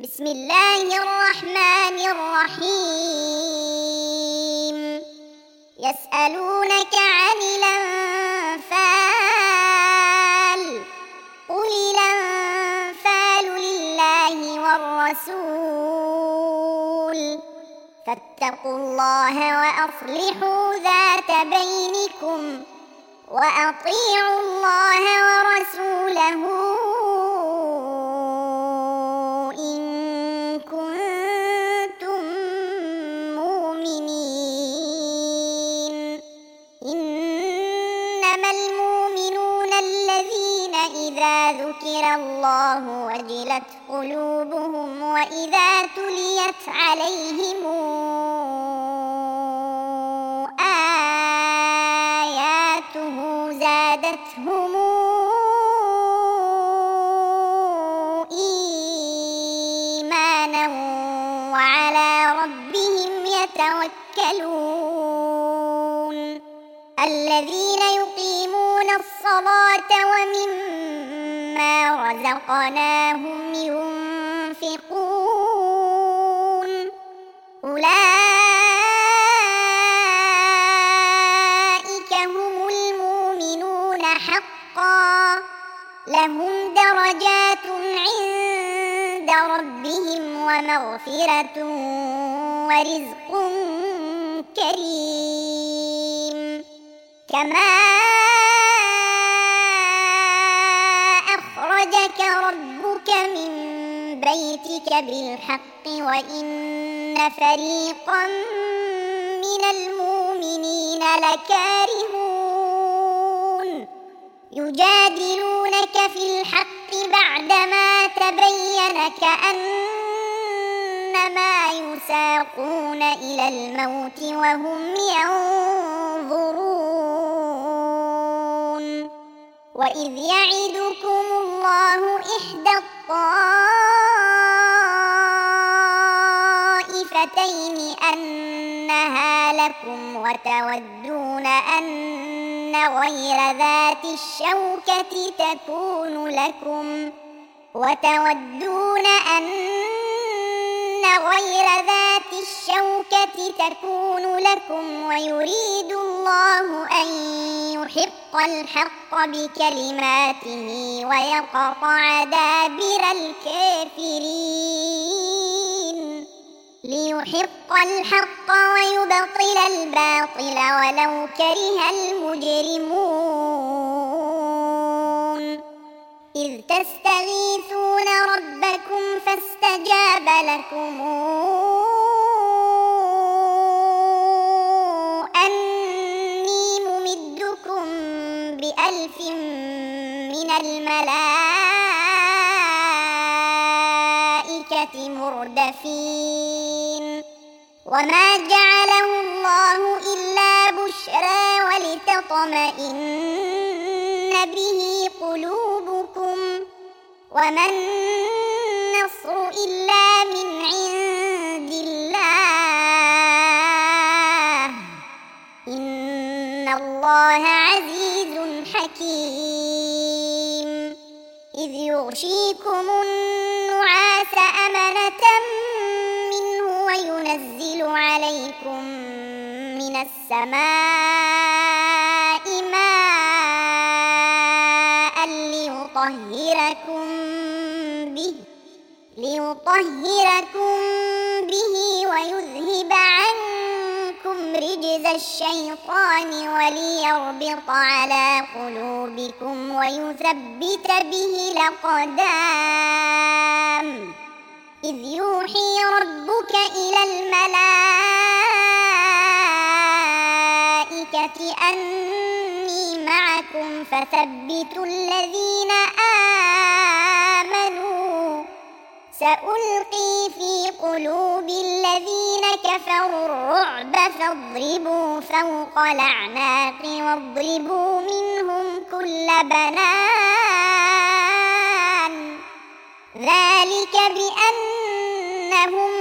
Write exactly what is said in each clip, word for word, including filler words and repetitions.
بسم الله الرحمن الرحيم يسألونك عن الأنفال قل الأنفال لله والرسول فاتقوا الله وأصلحوا ذات بينكم وأطيعوا الله ورسوله إن كنتم مؤمنين إنما المؤمنون الذين إذا ذكر الله وجلت قلوبهم وإذا تليت عليهم آياته زادتهم إيمانا وعلى ربهم يتوكلون الذين يقيمون الصلاة ومما رزقناهم ينفقون أولئك هم المؤمنون حقا لهم درجات عند ربهم ومغفرة ورزق كريم كما أخرجك ربك من بيتك بالحق وإن فريقا من المؤمنين لكارهون يجادلونك في الحق بعدما تبين كأنما يساقون إلى الموت وهم ينظرون وإذ يعدكم الله إحدى الطائفتين أنها لكم وتودون أن غير ذات الشوكة تكون لكم وتودون أن غير ذات الشوكة تكون لكم ويريد الله أن يحق الحق بكلماته ويقطع دابر الكافرين ليحق الحق ويبطل الباطل ولو كره المجرمون إذ تستغيثون ربكم فاستجاب لكم أني ممدكم بألف من الملائكة مردفين وما جعله الله إلا بشرى ولتطمئن به قلوبكم وما النصر إلا من عند الله إن الله عزيز حكيم إذ يغشيكم النعاس أمنة منه وينزل عليكم من السماء ماء ليطهركم به ليطهركم به ويذهب عنكم رجز الشيطان وليربط على قلوبكم ويثبت به الأقدام إذ يوحي ربك إلى الملائكة أني معكم فثبتوا الذين آمنوا سألقي في قلوب الذين كفروا الرعب فاضربوا فوق الأعناق واضربوا منهم كل بنان ذلك بأنهم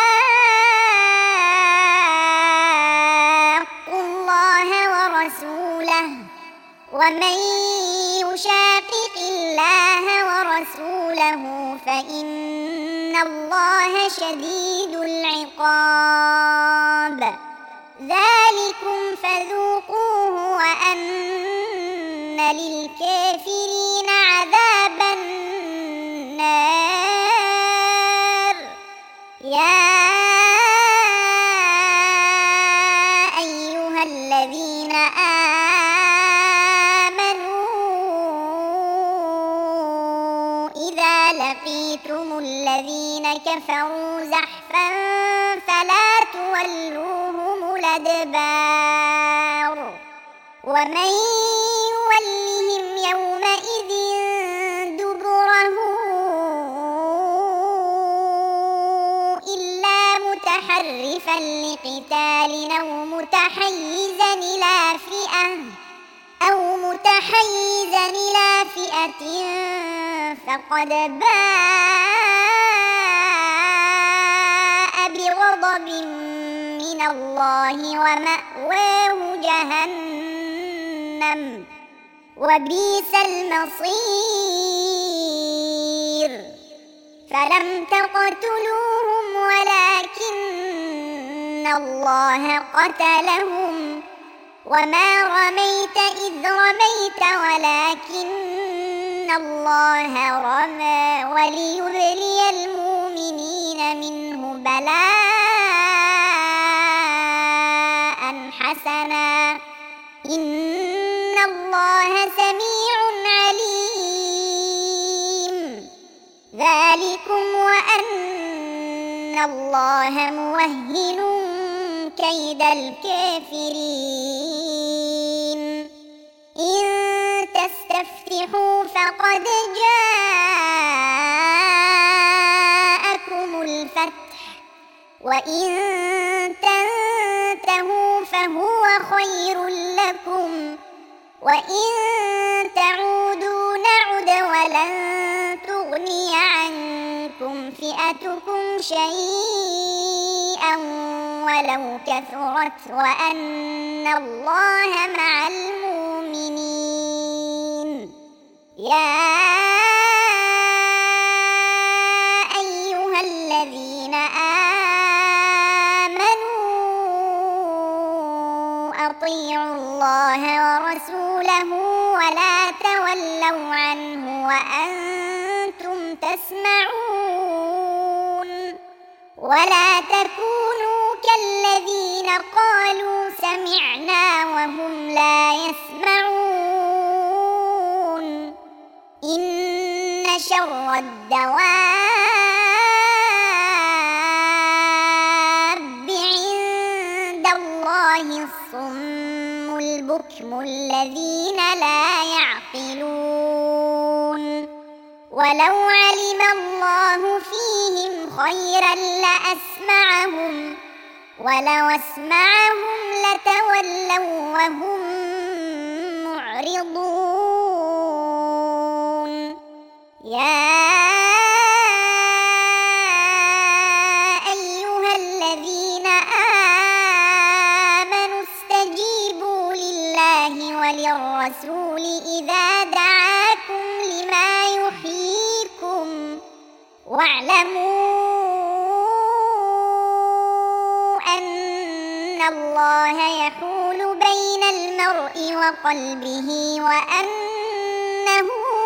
شاقوا الله ورسوله ومن يشاقق الله ورسوله فإن الله شديد العقاب ذلكم فذوقوه وأن للكافرين عذاب النار يا أيها الذين آمنوا إذا لقيتم الذين كفروا زحفا فلا تولوهم الأدبار ومن يولهم يومئذ دبره إلا متحرفا لقتال أو متحيزا إلى فئة أو متحيزا إلى فئة فقد باء بغضب من الله ومأواه جهنم وبئس المصير فلم تقتلوهم ولكن الله قتلهم وما رميت إذ رميت ولكن الله رمى وليبلي المؤمنين منه بلاء حسنا إن الله سميع عليم ذلكم وأن الله موهن كيد الكافرين إن تستفتحوا فقد جاءكم الفتح وإن تنتهوا فهو خير لكم وإن تعودوا نعد ولن تغني عنكم فئتكم شيئا ولو كثرت وأن الله مع المؤمنين يا أيها الذين آمنوا أطيعوا الله ورسوله ولا تولوا عنه وأنتم تسمعون ولا تكونوا كالذين قالوا سمعنا وهم لا يسمعون إن شر الدواب عند الله الصم البكم الذين لا يعقلون ولو علم الله فيهم خيرا لأسمعهم ولو أسمعهم لتولوا وهم معرضون يا أيها الذين آمنوا استجيبوا لله وللرسول إذا دعاكم لما يحييكم واعلموا أن الله يحول بين المرء وقلبه وأنه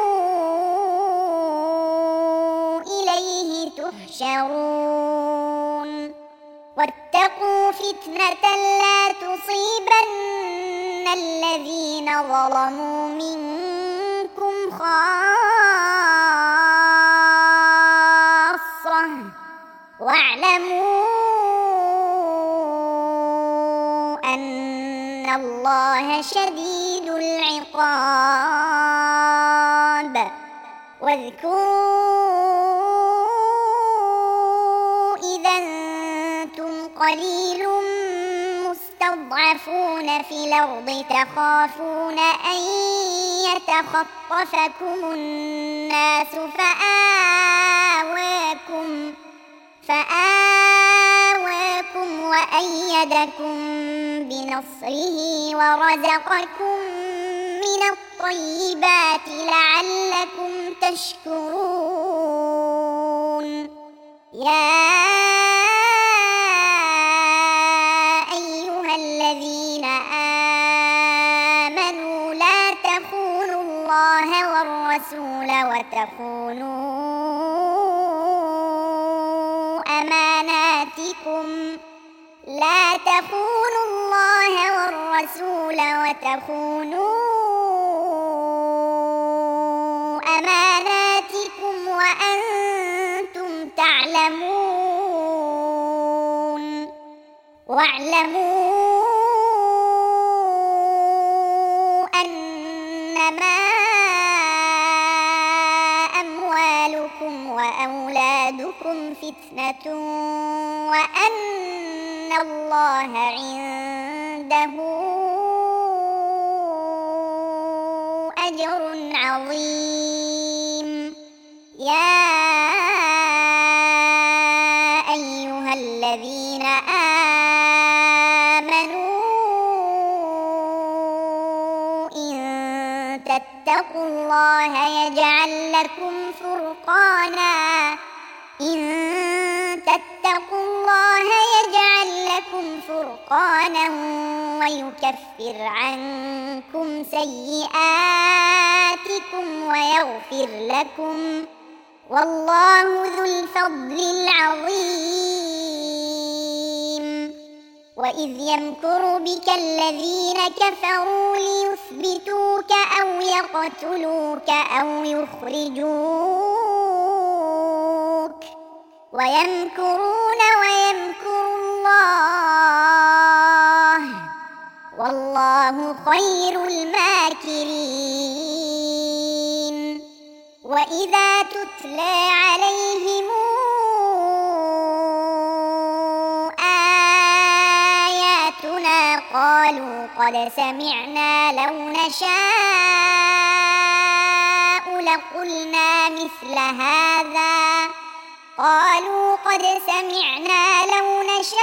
إليه تحشرون واتقوا فتنة لا تصيبن الذين ظلموا منكم خاصة واعلموا أن الله شديد العقاب واذكروا إذا أنتم قليل مستضعفون في الأرض تخافون أن يتخطفكم الناس فآواكم فآواكم وأيدكم بنصره ورزقكم من الطيبات لعلكم تشكرون وتخونوا أماناتكم لا تخونوا الله والرسول وتخونوا أماناتكم وأنتم تعلمون واعلموا أنما أموالكم وأولادكم فتنة وأن الله عنده أجر عظيم. يا أيها الذين آمنوا إن تتقوا الله يجعل لكم فرقانا إن تتقوا الله يجعل لكم فرقانا ويكفر عنكم سيئاتكم ويغفر لكم والله ذو الفضل العظيم. وإذ يمكر بك الذين كفروا ليثبتوك أو يقتلوك أو يخرجوك ويمكرون ويمكر الله والله خير الماكرين. وإذا تتلى عليهم آياتنا قالوا قد سمعنا لو نشاء لقلنا مثل هذا قالوا قد سمعنا لو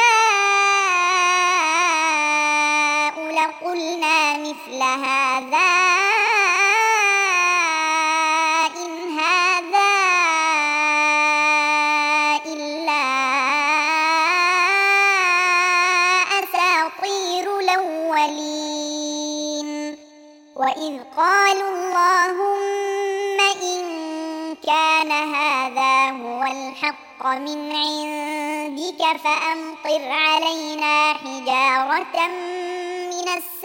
نشاء لقلنا مثل هذا إن هذا إلا أساطير الأولين. وإذ قالوا اللهم إن كان هذا هو الحق من عندك فأمطر علينا حجارة من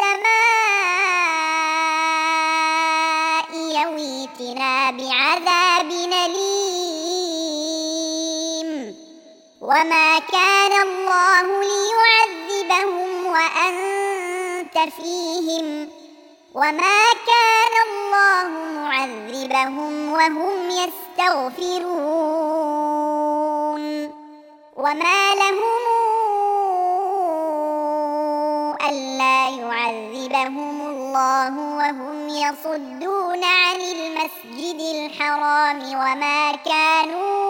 السماء يويتنا بعذاب أليم. وما كان الله ليعذبهم وأنت فيهم وما كان الله معذبهم وهم يستغفرون. وما لهم ألا يعذبهم الله وهم يصدون عن المسجد الحرام وما كانوا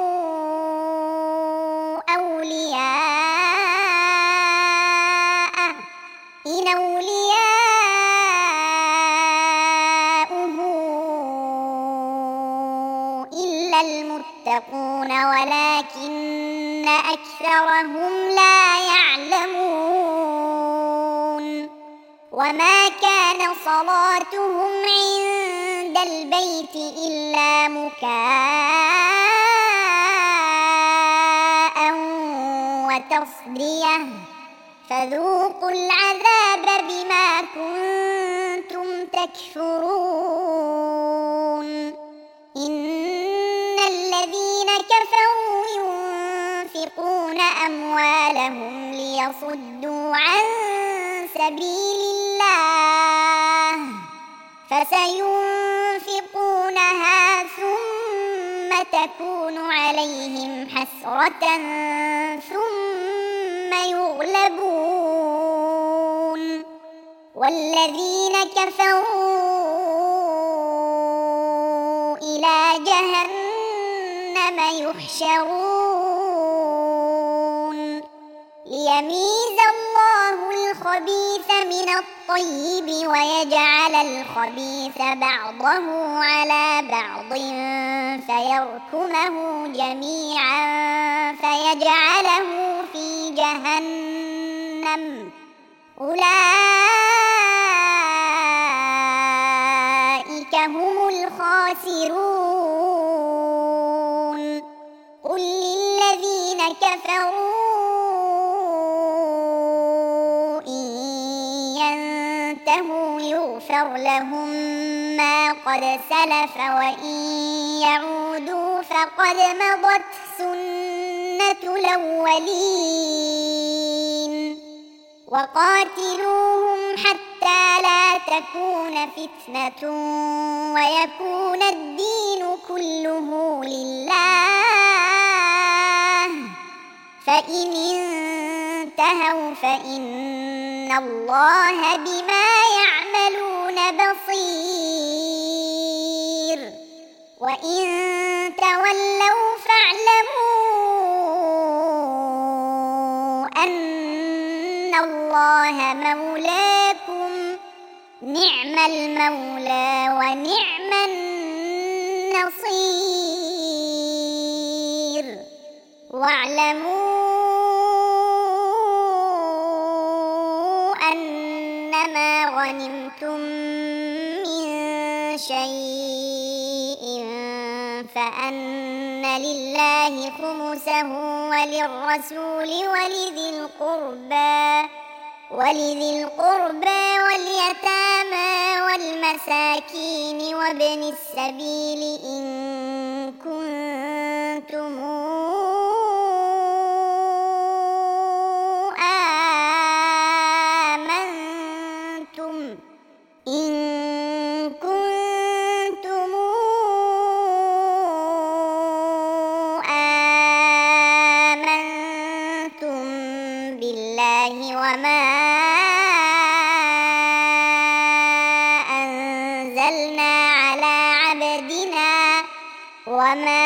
أولياءه إن أولياؤه إلا المتقون ولكن أكثرهم لا يعلمون. وما كان صلاتهم عند البيت إلا مكاء وتصدية فذوقوا العذاب بما كنتم تكفرون. إن الذين كفروا ينفقون أموالهم ليصدوا عن سبيل الله فسينفقونها ثم تكون عليهم حسرة ثم يغلبون والذين كفروا إلى جهنم يحشرون ليميز الله الخبيث من الطيب ويجعل الخبيث بعضه على بعض فيركمه جميعا فيجعله في جهنم أولئك هم الخاسرون. لهم ما قد سلف وإن يعودوا فقد مضت سنة الأولين وقاتلوهم حتى لا تكون فتنة ويكون الدين كله لله فإن انتهوا فإن الله بما يعملون بصير وإن تولوا فاعلموا أن الله مولاكم نعم المولى ونعم النصير واعلموا أنما غنمتم من شيء فأن لله خمسه وللرسول ولذي القربى ولذي القربى واليتامى والمساكين وابن السبيل إن كنتم آمنتم إن كنتم آمنتم بالله وما أنزلنا على عبدنا وما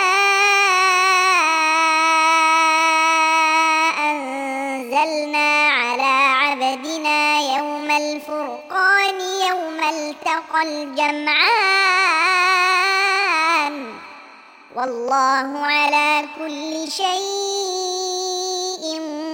أنزلنا على عبدنا يوم الفرقان يوم التقى الجمعان والله على كل شيء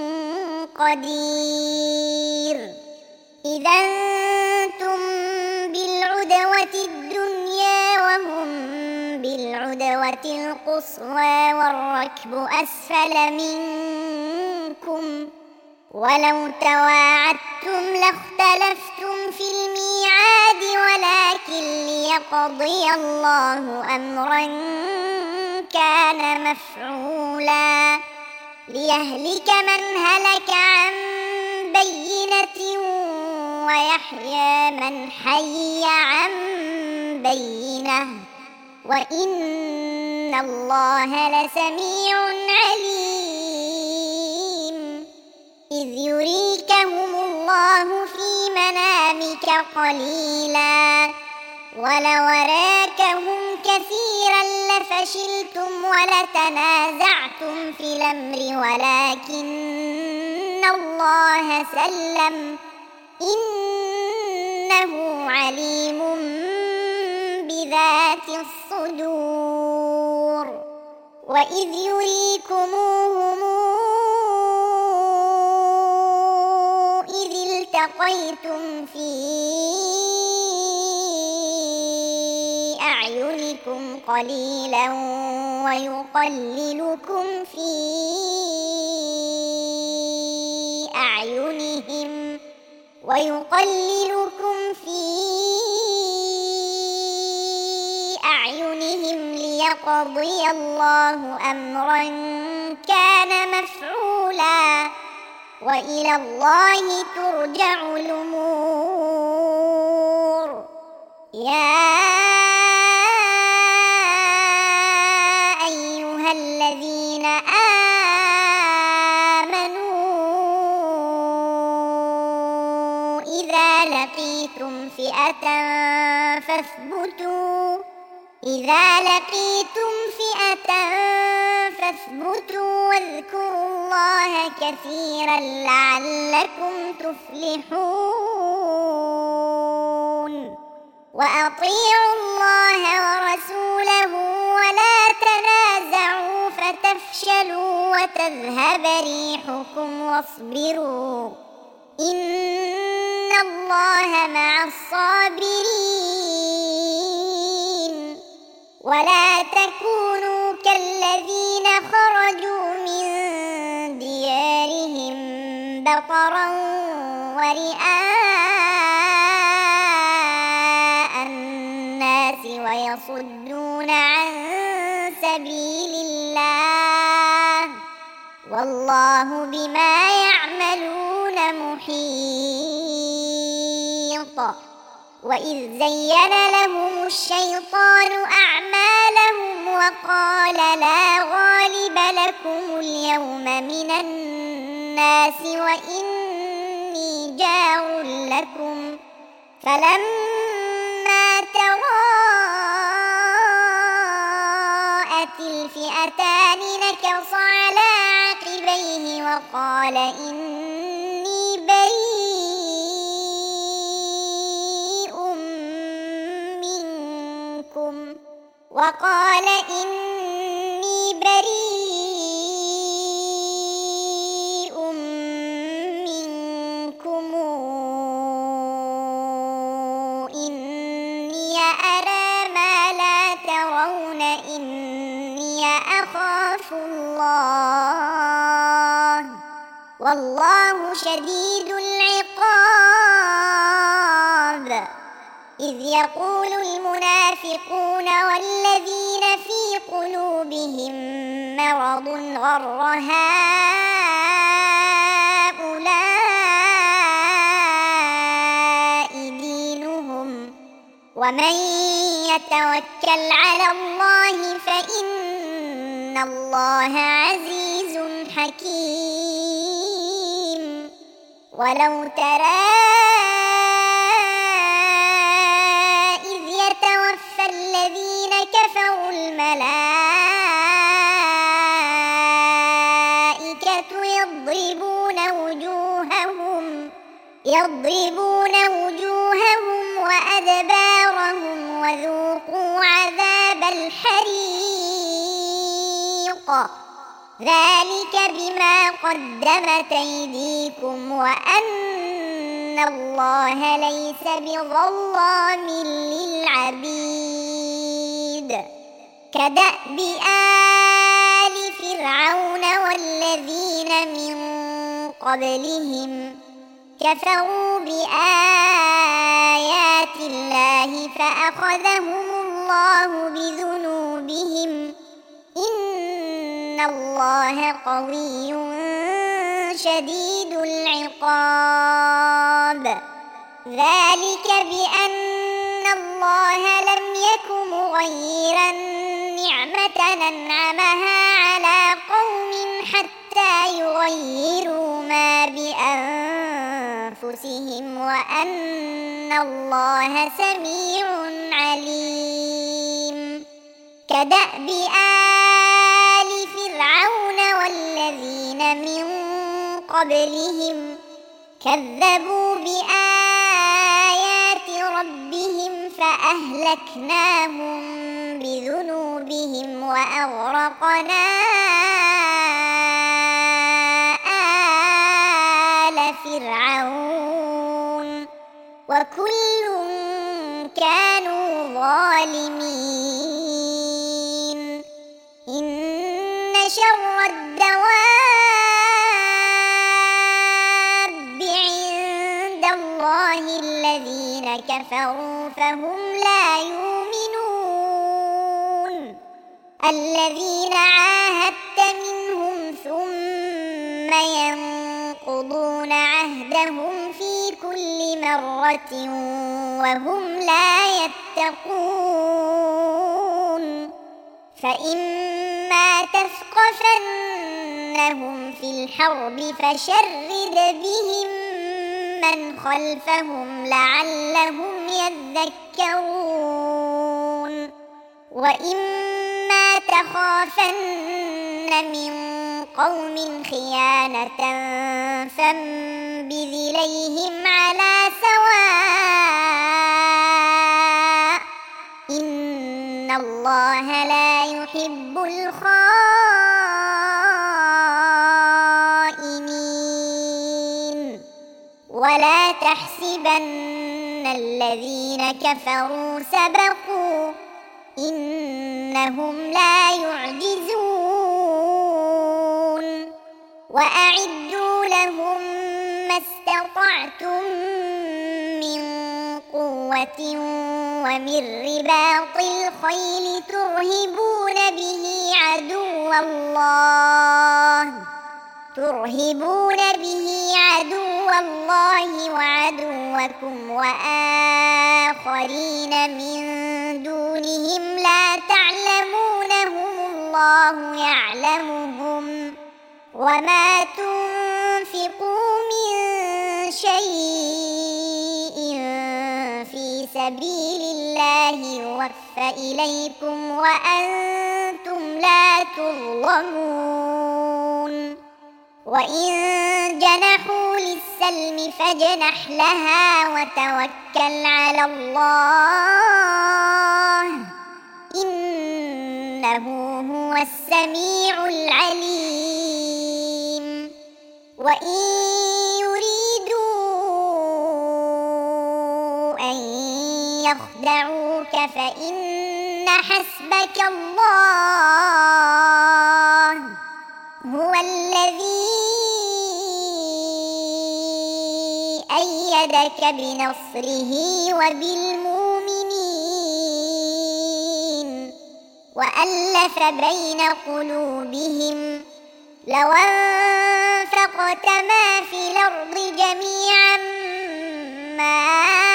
قدير إذا أنتم بالعدوة الدنيا وهم بالعدوة القصوى والركب أسفل منكم ولو تواعدتم لاختلفتم في الميعاد ولكن ليقضي الله أمرا كان مفعولا ليهلك من هلك عن بينة ويحيى من حي عن بينة وإن الله لسميع عليم إذ يريكهم الله في منامك قليلا ولو أراكهم كثيرا لفشلتم ولتنازعتم في الأمر ولكن الله سلم إنه عليم بذات الصدور وإذ يريكموهم إذ التقيتم في أعينكم قليلا ويقللكم في أعينهم ويقللكم في أعينهم ليقضي الله أمرا كان مفعولا وإلى الله ترجع الأمور يا أيها الذين آمنوا إذا لقيتم فئة فاثبتوا إذا لقيتم فئة فاثبتوا واذكروا الله كثيرا لعلكم تفلحون وأطيعوا الله ورسوله ولا تنازعوا فتفشلوا وتذهب ريحكم واصبروا إن الله مع الصابرين ولا تكونوا كالذين خرجوا من ديارهم بطرا ورئاء ويصدون عن سبيل الله والله بما يعملون محيط وإذ زين لهم الشيطان أعمالهم وقال لا غالب لكم اليوم من الناس وإني جار لكم فلما تراءت الفئتان نكص على عقبيه وقال إني بريء منكم وقال إني بريء منكم إني أرى ما لا ترون إني أخاف الله والله شديد العقاب إذ يقول المنافقون والذين في قلوبهم مرض غر هؤلاء دينهم ومن يتوكل على الله فإن الله عزيز حكيم ولو ترى إذ يتوفى الذين كفروا الملائكة يضربون وجوههم يضربون وجوههم وأدبارهم وذوقوا عذاب الحريق ذلك بما قدمت أيديكم وأن الله ليس بظلام للعبيد كدأب آل فرعون والذين من قبلهم كفروا بآيات الله فأخذهم الله بذنوبهم إن الله قوي شديد العقاب ذلك بأن الله لم يك مغيرا نعمة أنعمها على قوم حتى يغيروا ما بأنفسهم وأن الله سميع عليم كدأب آل فرعون والذين من قبلهم كذبوا بآيات ربهم فأهلكناهم بذنوبهم وأغرقنا آل فرعون وكل كانوا ظالمين إن شر الدواب عند الله الذين كفروا فهم لا يؤمنون الذين عاهدت منهم ثم ينقضون عهدهم في كل مرة وهم لا يتقون فإما تثقفنهم في الحرب فشرد بهم من خلفهم لعلهم يذكرون وإما تخافن من قوم خيانة فانبذ إليهم على سواء إن الله لا يحب الخائنين ولا تحسبن الذين كفروا سبقوا إنهم لا يعجزون وأعدوا لهم ما استطعتم من قوة قوة ومن رباط الخيل ترهبون به عدو الله ترهبون به عدو الله وعدوكم وآخرين من دونهم لا تعلمونهم الله يعلمهم وما تنفقوا من شيء في سبيل الله يوفى إليكم وأنتم لا تظلمون وإن جنحوا للسلم فاجنح لها وتوكل على الله إنه هو السميع العليم وإن يريدوا أن يخدعوك فإن حسبك الله هو الذي أيدك بنصره وبالمؤمنين وألف بين قلوبهم لو أنفقت ما في الأرض جميعا ما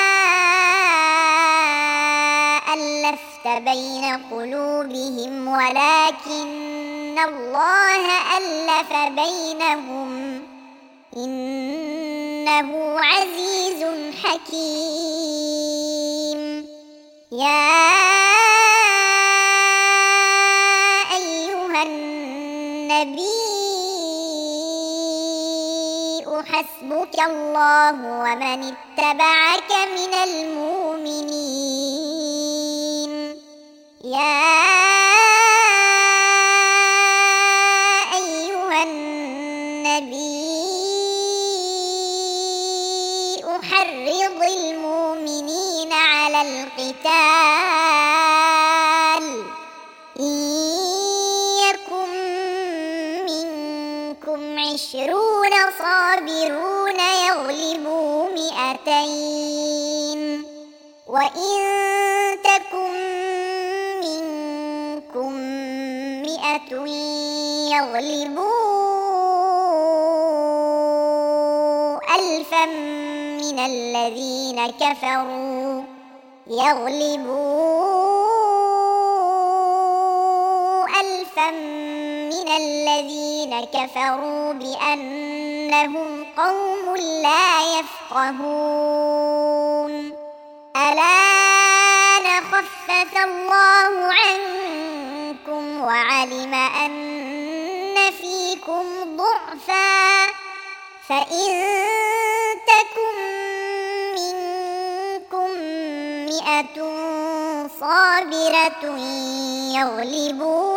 ألفت بين قلوبهم ولكن الله ألف بينهم إنه عزيز حكيم يا أيها النبي حسبك الله ومن اتبعك من المؤمنين يا أيها النبي حرض المؤمنين على القتال إن يكن منكم عشرون صابرون يغلبوا مئتين وإن تكن منكم مئة يغلبوا ألفا من الذين كفروا يغلبوا ألفا من الذين كفروا بأنهم قوم لا يفقهون الآن خفف الله عنكم وعلم أن فيكم ضعفا فإن تكن منكم مئة صابرة يغلبوا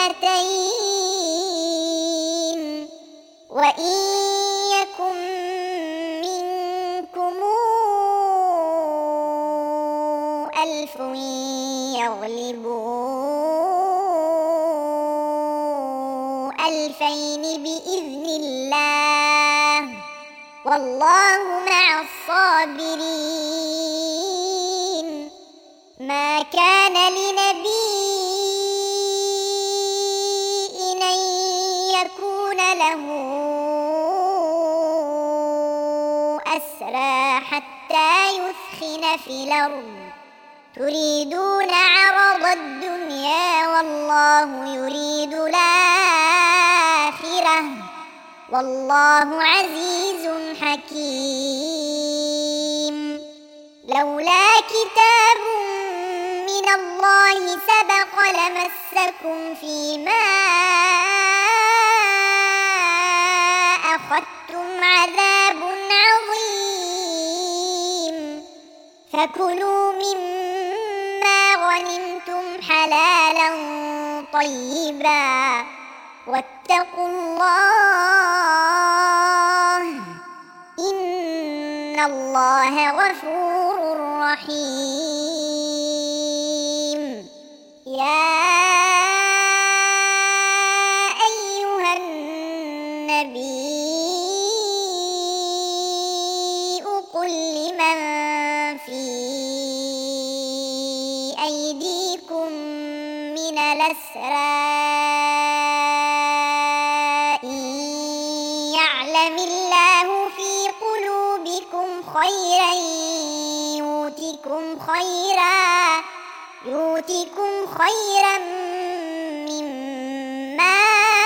مئتين وإن يكن منكم ألف يغلبوا ألفين بإذن الله والله مع الصابرين ما كان لنبي أن يكون له أسرى حتى يثخن في الأرض تريدون عرض الدنيا والله يريد الآخرة والله عزيز حكيم لولا كتاب من الله سبق لمسكم فيما أخذتم عذاب عظيم فكلوا مما غنمتم حلالا طيبا واتقوا الله إن الله غفور رحيم يا أيها النبي قل لمن في يعلم الله في قلوبكم خيرا يؤتكم خيرا يؤتكم خيرا مما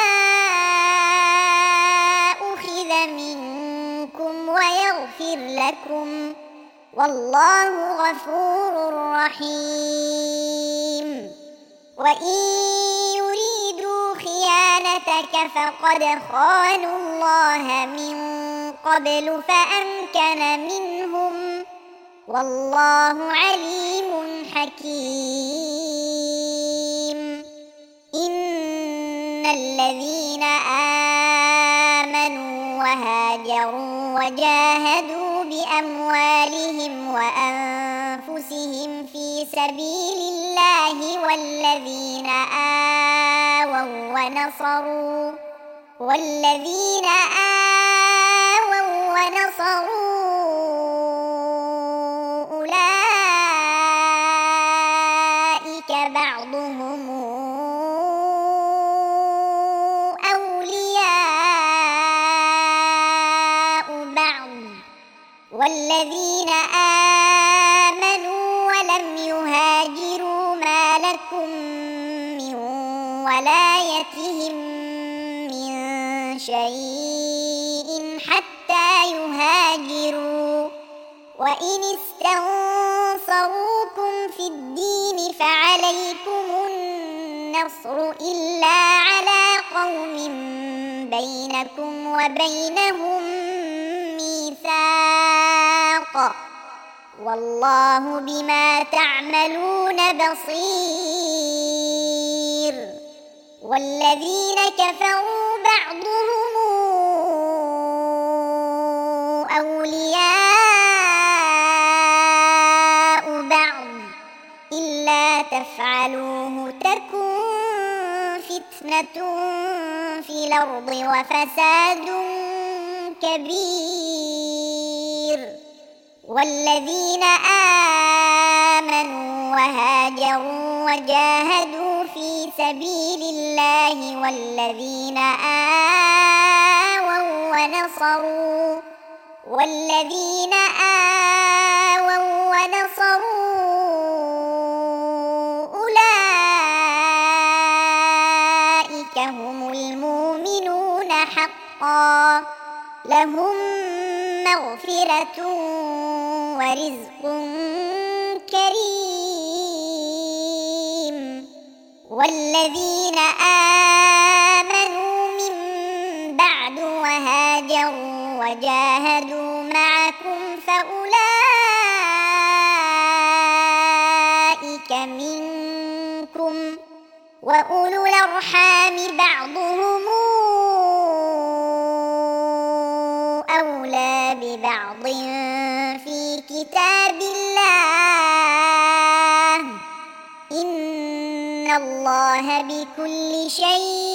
أخذ منكم ويغفر لكم والله غفور رحيم وإن يريدوا خيانتك فقد خانوا الله من قبل فأمكن منهم والله عليم حكيم إن الذين آمنوا وهاجروا وجاهدوا بأموالهم وأنفسهم في سبيل الله والذين آووا ونصروا والذين آووا ونصروا أولئك بعضهم أولياء بعض والذين آمنوا ولم يهاجروا ما لكم من ولايتهم من شيء حتى يهاجروا وإن استنصروكم في الدين فعليكم النصر إلا على قوم بينكم وبينهم ميثاق والله بما تعملون بصير والذين كفروا بعضهم أولياء بعض إلا تفعلوه تكن فتنة في الأرض وفساد كبير والذين آمنوا وهاجروا وجاهدوا في سبيل الله والذين آووا ونصروا والذين آووا ونصروا أولئك هم المؤمنون حقا لهم مغفرة ورزق كريم والذين آمنوا من بعد وهاجروا وجاهدوا معكم فأولئك منكم وأولو الأرحام بعضهم أولى ببعض في كتاب الله إن الله بكل شيء